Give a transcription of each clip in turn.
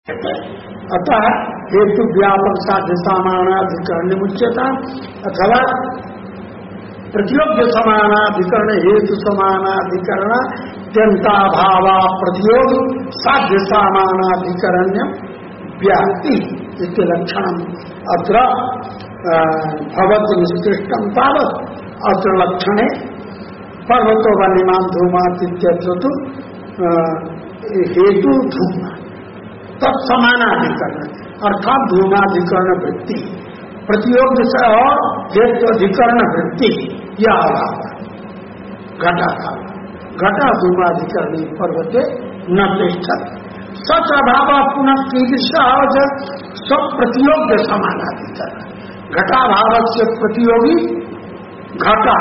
अतः हेतु व्यापक साध्य समानाधिकरण मुच्यता अथवा प्रतियोग्य समानाधिकरण हेतु समानाधिकरण अत्यंताभावा प्रतियोग साध्य समानाधिकरण्य व्याप्ति इति लक्षणम अत्र भवति निष्कृष्टम तावत् अत्र लक्षणे पर्वतो वन्यमान धूमातिथ्यत्र तु हेतु धूम तत्समानाधिकरण अर्थात धूमाधिकरण वृत्ति प्रतियोग से और हेत्वाधिकरण वृत्ति यह अभाव घटा धूमाधिकरण पर्वते न तिष्ठत सच अभाव पुनः कीदृश सब प्रतियोग्य समानाधिकरण घटाभाव से प्रतियोगी घटा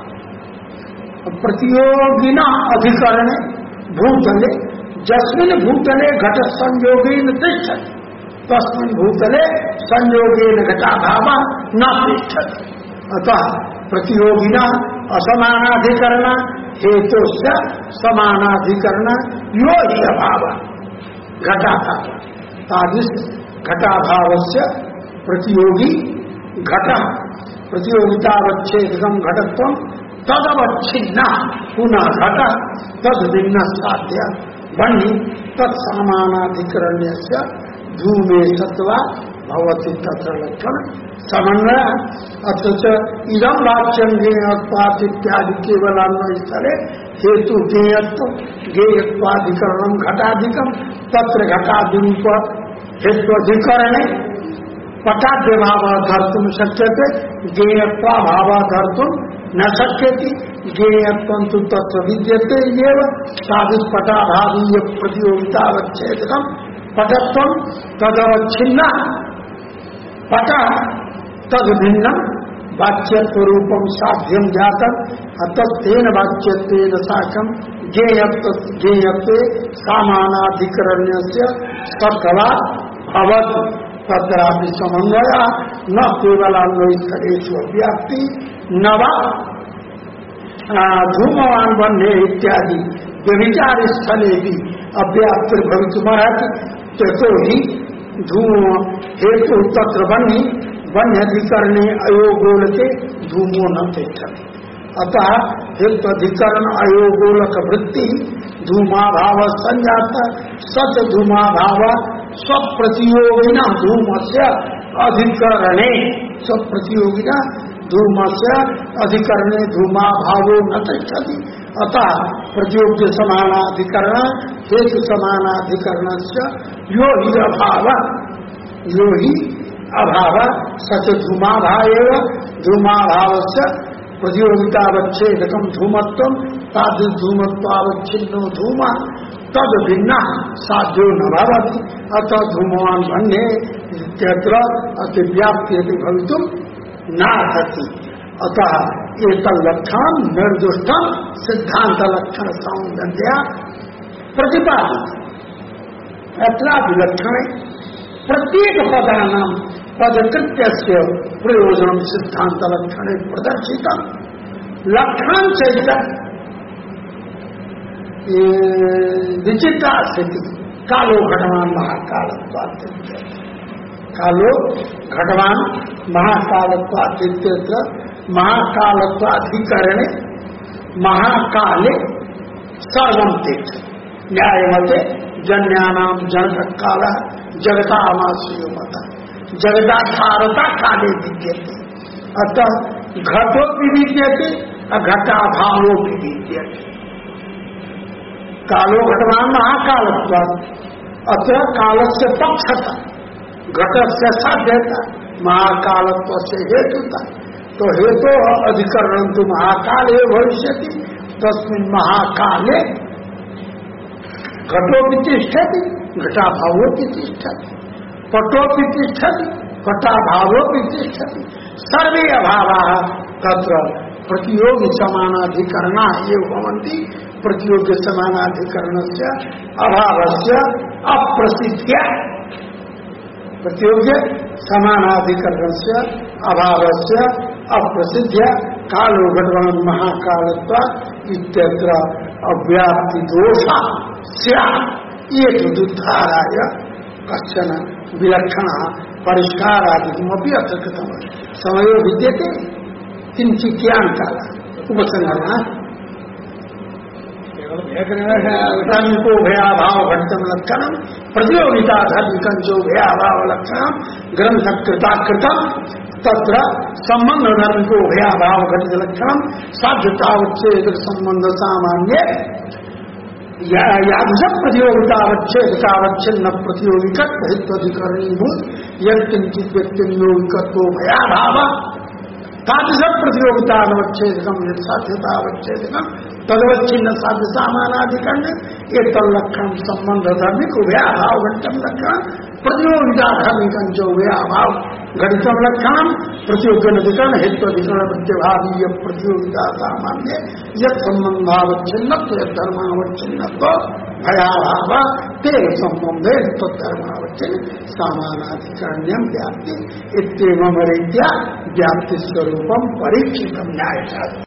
प्रतियोगिना अधिकरण भूतले जस्मिन् भूतले घट संयोगेन तिष्ठति तस्मिन् भूतले संयोगेन घटाभाव न तिष्ठति अतः प्रतियोगिना असमानाधिकरण हेतुस्य समानाधिकरण यो हि अभाव घटाभाव तादृश घटाभावस्य प्रतियोगी घट प्रतियोगितावच्छेदकं घटत्वं तदवच्छिन्ना पुनः घट तद्भिन्न साध्य बन्ही तत्समानाधिकरण्यस्य धूमे सत्वा भवति तत्र लक्षण समन्वय अथ च इदं वाच्यं ज्ञेयत्वात् इत्यादि केवल अन्वय स्थले हेतु ज्ञेयत्वाधिकरणं घटाधिकं तत्र घटादिरूप हेत्वाधिकरणे पटाद्यभाव धर्तुं शक्यते ज्ञेयत्वाभाव धर्तुं न शक्यति ज्ञेयत्वं तु तत्र विद्यते एव तादृश पटाभावीय प्रतियोगितावच्छेदकं पटत्वं तदवच्छिन्ना पट तद्भिन्नं वाच्यत्वरूपं साध्यं जातं अतस्तेन वाच्यत्वेन साकं ज्ञेयत्वे सामानाधिकरण्यस्य सत्त्वात् भवति तत्रापि समन्वयः न केवलान्वयस्थलेषु व्याप्ति न वा धूमवान् वह्ने इत्यादि व्यभिचार स्थले भी अव्याप्तिर्भवितुमर्हति ततो हि धूम हेतु तत्र वह्नि वह्न्यधिकरणे अयोगोलके धूमो न तिष्ठति अतः हेत्वधिकरण अयोगोलक वृत्ति धूमाभाव संजात सच धूमाभाव स्वप्रतियोगिना धूमस्य अधिकरणे स्वप्रतियोगिना धूमस्य अधिकरणे धूमाभावो न तिष्ठति अतः प्रतियोग्य समानाधिकरण हेतु समानाधिकरणस्य यो हि अभाव सच धूमाभाव धूमाभावस्य प्रतियोगितावच्छेदकं धूमत्वं तादृश धूमत्वावच्छिन्नो धूम तद भिन्न साध्यो न भवति अतः धूमवान् वह्ने इत्यत्र अतिव्याप्ति भवितुं नार्हति अतः एतल्लक्षणं निर्दुष्टं सिद्धांत लक्षण सौंदर्य प्रतिपादित अत्र विलक्षणे प्रत्येक पदानां पदकृत्यस्य प्रयोजनं सिद्धांत लक्षणे प्रदर्शितं लक्षणं चैत विचित्रा स्थिति कालो घटवान् महाकालत्वात् कालो घटवान् महाकालत्वात् इत्यत्र महाकालत्वाधिकरणे महाकाले सर्वं तिष्ठति न्यायमते जन्यानां जनककालः जगतामाश्रयो मतः जगदाधारता काले विद्यते अतः घटोऽपि विद्यते घटाभावोऽपि विद्यते कालो घटवान् महाकालत्वात् अत्र कालस्य पक्षता घटस्य साध्यता महाकालत्वस्य हेतुता तो हेतु अधिकरणं तु महाकाले भविष्यति तस्मिन् महाकाले घटोऽपि तिष्ठति घटाभावोऽपि तिष्ठति पटोऽपि तिष्ठति पटाभावोऽपि तिष्ठति सर्वे अभावाः तत्र प्रतियोगि समानाधिकरणा एव भवन्ति प्रतियोग्य समानाधिकरणस्य अभावस्य अप्रसिद्ध्या प्रतियोग्य समानाधिकरणस्य अभावस्य अप्रसिद्ध्या कालो घटवान् महाकालत्वात् इत्यत्र अव्याप्ति दोषा स्यात् ये तदुद्धाराय कश्चन विलक्षण परिष्कार आदि अत्र कृतम समयो विद्यते किंचित ज्ञान काला उपसंगमा को भयाभाव घटतम लक्षण प्रतियोगिता धर्मिकंचो भयाभाव लक्षण ग्रंथ कृताकृतम तत्र संबंध धर्म को भयाभाव घटित लक्षण साध्यतावच्छेद संबंध सामान्य यादृश प्रतियोगितावच्छेदतावच्छिन्न प्रतियोगिकत्व हित्वधिकरणीभूत यत्किंचित व्यक्तियोगिकत्व भयाभाव तादृश प्रतियोगितावच्छेदकम यत् साध्यतावच्छेदकम तदवच्छिन्न साध्य सामानाधिकरण एक लक्षण संबंध धर्मिक उभयाभाव घटितम लक्षण प्रतियोगिता धर्मिकं जो उभयाभाव घटितम लक्षण प्रतियोगिकरण हेत्वधिकरण प्रत्यभावीय प्रतियोगिता सामान्य यत् संबंधावच्छिन्न यत् धर्मावच्छिन्न भयाभाव तेन संबंधे तद्धर्मावच्छिन्न सामानाधिकरण्यम व्याप्ति इत्येवं रीत्या व्याप्ति स्वरूपम परीक्षितम न्यायशास्त्र